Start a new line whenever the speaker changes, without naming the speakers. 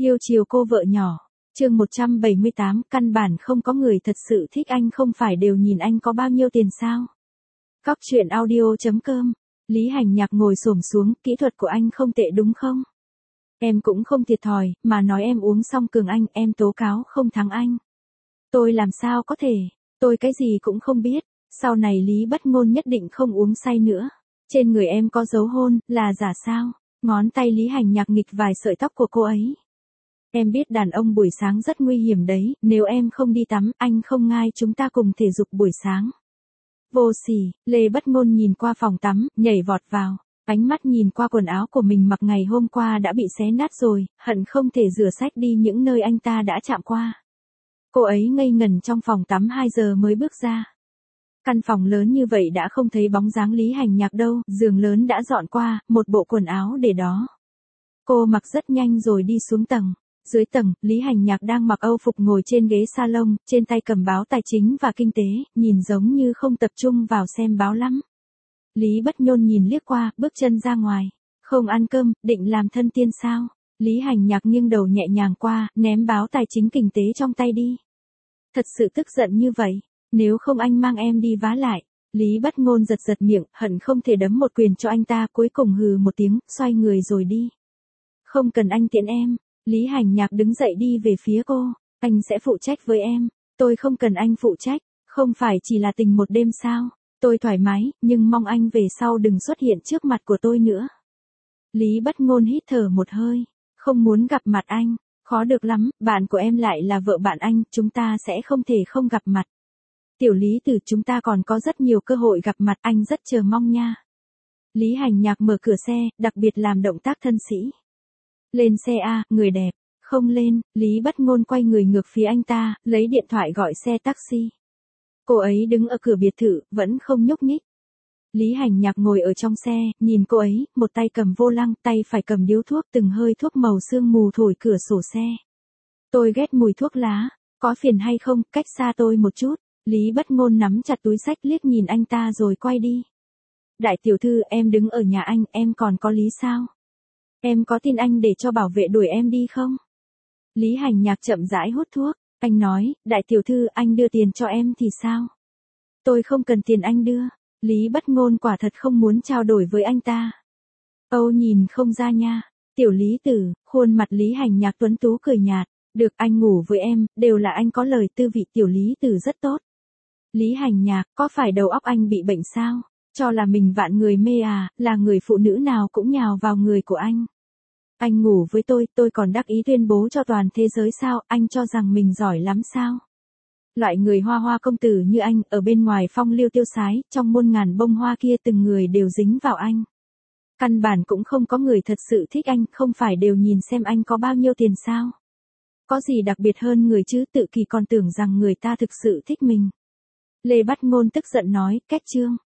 Yêu chiều cô vợ nhỏ. Chương 178, căn bản không có người thật sự thích anh, không phải đều nhìn anh có bao nhiêu tiền sao? Góc truyện audio.com. Lý Hành Nhạc ngồi xổm xuống, kỹ thuật của anh không tệ đúng không? Em cũng không thiệt thòi, mà nói em uống xong cường anh, em tố cáo không thắng anh. Tôi làm sao có thể, tôi cái gì cũng không biết, sau này Lý Bất Ngôn nhất định không uống say nữa. Trên người em có dấu hôn, là giả sao? Ngón tay Lý Hành Nhạc nghịch vài sợi tóc của cô ấy. Em biết đàn ông buổi sáng rất nguy hiểm đấy, nếu em không đi tắm, anh không ngai chúng ta cùng thể dục buổi sáng. Vô sỉ, Lê Bất Ngôn nhìn qua phòng tắm, nhảy vọt vào, ánh mắt nhìn qua quần áo của mình mặc ngày hôm qua đã bị xé nát rồi, hận không thể rửa sạch đi những nơi anh ta đã chạm qua. Cô ấy ngây ngẩn trong phòng tắm 2 giờ mới bước ra. Căn phòng lớn như vậy đã không thấy bóng dáng Lý Hành Nhạc đâu, giường lớn đã dọn qua, một bộ quần áo để đó. Cô mặc rất nhanh rồi đi xuống tầng. Dưới tầng, Lý Hành Nhạc đang mặc Âu phục ngồi trên ghế salon, trên tay cầm báo tài chính và kinh tế, nhìn giống như không tập trung vào xem báo lắm. Lý Bất Nhôn nhìn liếc qua, bước chân ra ngoài. Không ăn cơm, định làm thân tiên sao? Lý Hành Nhạc nghiêng đầu nhẹ nhàng qua, ném báo tài chính kinh tế trong tay đi. Thật sự tức giận như vậy, nếu không anh mang em đi vá lại. Lý Bất Ngôn giật giật miệng, hận không thể đấm một quyền cho anh ta, cuối cùng hừ một tiếng, xoay người rồi đi. Không cần anh tiễn em. Lý Hành Nhạc đứng dậy đi về phía cô, anh sẽ phụ trách với em, tôi không cần anh phụ trách, không phải chỉ là tình một đêm sao, tôi thoải mái, nhưng mong anh về sau đừng xuất hiện trước mặt của tôi nữa. Lý Bất Ngôn hít thở một hơi, không muốn gặp mặt anh, khó được lắm, bạn của em lại là vợ bạn anh, chúng ta sẽ không thể không gặp mặt. Tiểu Lý Tử, chúng ta còn có rất nhiều cơ hội gặp mặt, anh rất chờ mong nha. Lý Hành Nhạc mở cửa xe, đặc biệt làm động tác thân sĩ. Lên xe a, người đẹp. Không lên, Lý Bất Ngôn quay người ngược phía anh ta, lấy điện thoại gọi xe taxi. Cô ấy đứng ở cửa biệt thự, vẫn không nhúc nhích. Lý Hành Nhạc ngồi ở trong xe, nhìn cô ấy, một tay cầm vô lăng, tay phải cầm điếu thuốc, từng hơi thuốc màu sương mù thổi cửa sổ xe. Tôi ghét mùi thuốc lá, có phiền hay không, cách xa tôi một chút. Lý Bất Ngôn nắm chặt túi xách liếc nhìn anh ta rồi quay đi. Đại tiểu thư, em đứng ở nhà anh, em còn có lý sao? Em có tin anh để cho bảo vệ đuổi em đi không? Lý Hành Nhạc chậm rãi hút thuốc, anh nói, đại tiểu thư, anh đưa tiền cho em thì sao? Tôi không cần tiền anh đưa. Lý Bất Ngôn quả thật không muốn trao đổi với anh ta. Âu nhìn không ra nha. Tiểu Lý Tử, khuôn mặt Lý Hành Nhạc tuấn tú cười nhạt, được anh ngủ với em, đều là anh có lời tư vị. Tiểu Lý Tử rất tốt. Lý Hành Nhạc, có phải đầu óc anh bị bệnh sao? Cho là mình vạn người mê à, là người phụ nữ nào cũng nhào vào người của anh. Anh ngủ với tôi còn đắc ý tuyên bố cho toàn thế giới sao, anh cho rằng mình giỏi lắm sao? Loại người hoa hoa công tử như anh, ở bên ngoài phong lưu tiêu sái, trong muôn ngàn bông hoa kia từng người đều dính vào anh. Căn bản cũng không có người thật sự thích anh, không phải đều nhìn xem anh có bao nhiêu tiền sao? Có gì đặc biệt hơn người chứ, tự kỳ còn tưởng rằng người ta thực sự thích mình. Lê Bất Ngôn tức giận nói, kết chương.